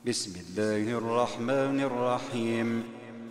بسم الله الرحمن الرحيم.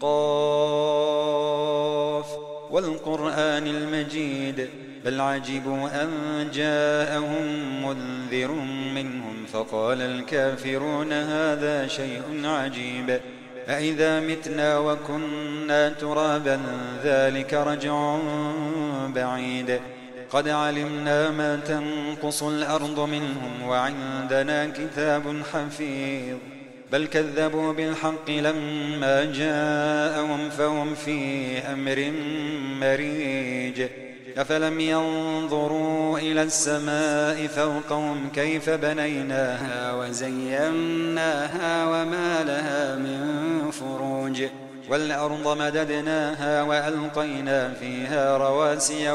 قاف والقرآن المجيد بل عجبوا أن جاءهم منذر منهم فقال الكافرون هذا شيء عجيب أإذا متنا وكنا ترابا ذلك رجع بعيد قد علمنا ما تنقص الأرض منهم وعندنا كتاب حفيظ بل كذبوا بالحق لما جاءهم فهم في أمر مريج أفلم ينظروا إلى السماء فوقهم كيف بنيناها وزيناها وما لها من فروج والأرض مددناها وألقينا فيها رواسي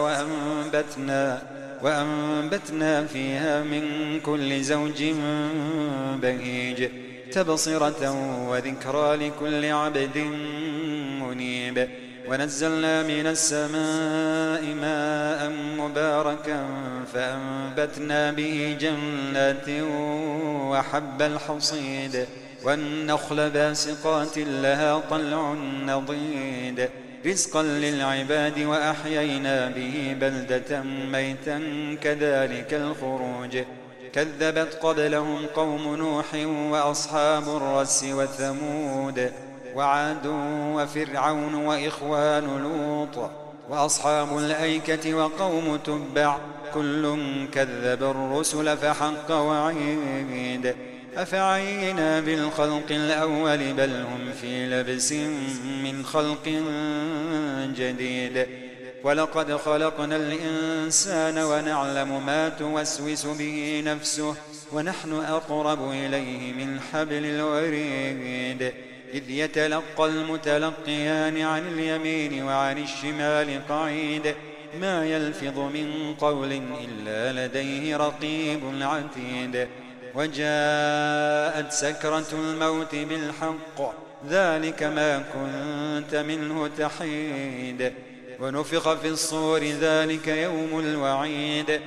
وأنبتنا فيها من كل زوج بهيج تبصرة وذكرى لكل عبد منيب ونزلنا من السماء ماء مباركا فأنبتنا به جنات وحب الحصيد والنخل باسقات لها طلع نضيد رزقا للعباد وأحيينا به بلدة ميتا كذلك الخروج كذبت قبلهم قوم نوح وأصحاب الرس وثمود وعاد وفرعون وإخوان لوط وأصحاب الأيكة وقوم تبع كل كذب الرسل فحق وعيد أفعينا بالخلق الأول بل هم في لبس من خلق جديد ولقد خلقنا الإنسان ونعلم ما توسوس به نفسه ونحن أقرب إليه من حبل الوريد إذ يتلقى المتلقيان عن اليمين وعن الشمال قعيد ما يلفظ من قول إلا لديه رقيب عتيد وجاءت سكرة الموت بالحق ذلك ما كنت منه تحيد ونفخ في الصور ذلك يوم الوعيد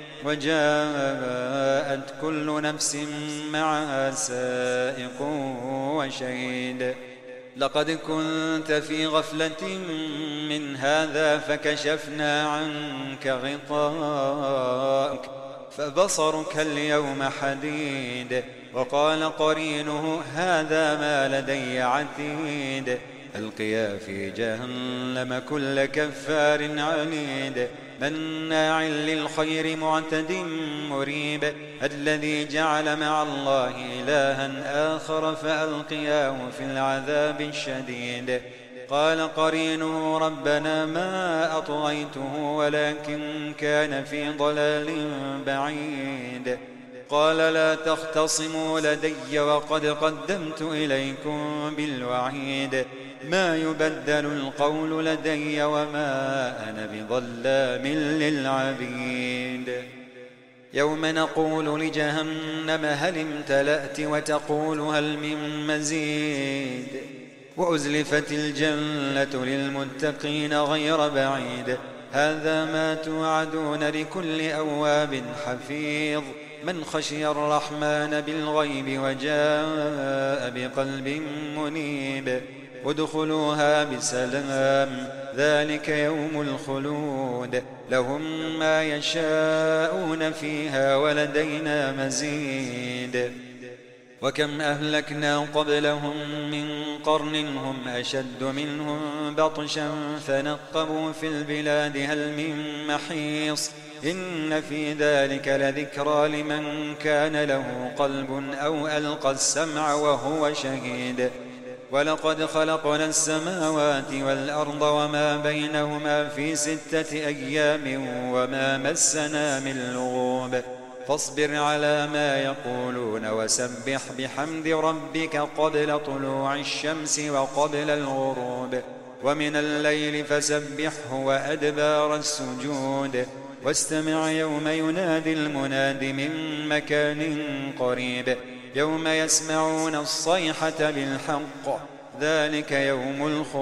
وجاءت كل نفس معها سائق وشهيد لقد كنت في غفلة من هذا فكشفنا عنك غطاءك فبصرك اليوم حديد وقال قرينه هذا ما لدي عتيد ألقيا في جهنم كل كفار عنيد مناع للخير معتد مريب الذي جعل مع الله إلها آخر فألقياه في العذاب الشديد قال قرينه ربنا ما أطغيته ولكن كان في ضلال بعيد قال لا تختصموا لدي وقد قدمت إليكم بالوعيد ما يبدل القول لدي وما أنا بظلام للعبيد يوم نقول لجهنم هل امتلأت وتقول هل من مزيد وأزلفت الجنة للمتقين غير بعيد هذا ما توعدون لكل أواب حفيظ من خشي الرحمن بالغيب وجاء بقلب منيب ادخلوها بسلام ذلك يوم الخلود لهم ما يشاءون فيها ولدينا مزيد وكم أهلكنا قبلهم من قرن هم أشد منهم بطشا فنقبوا في البلاد هل من محيص إن في ذلك لذكرى لمن كان له قلب أو ألقى السمع وهو شهيد ولقد خلقنا السماوات والأرض وما بينهما في 6 أيام وما مسنا من لغوب فاصبر على ما يقولون وسبح بحمد ربك قبل طلوع الشمس وقبل الغروب ومن الليل فسبحه وأدبار السجود واستمع يوم ينادي المناد من مكان قريب يوم يسمعون الصيحة بالحق ذلك يوم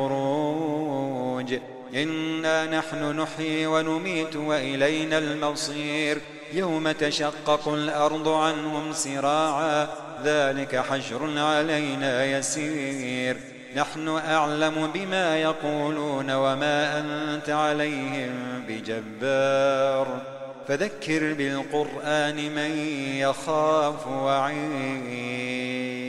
الخروج إنا نحن نحيي ونميت وإلينا المصير يوم تشقق الأرض عنهم سراعا ذلك حشر علينا يسير نحن أعلم بما يقولون وما أنت عليهم بجبار فذكر بالقرآن من يخاف وعيد.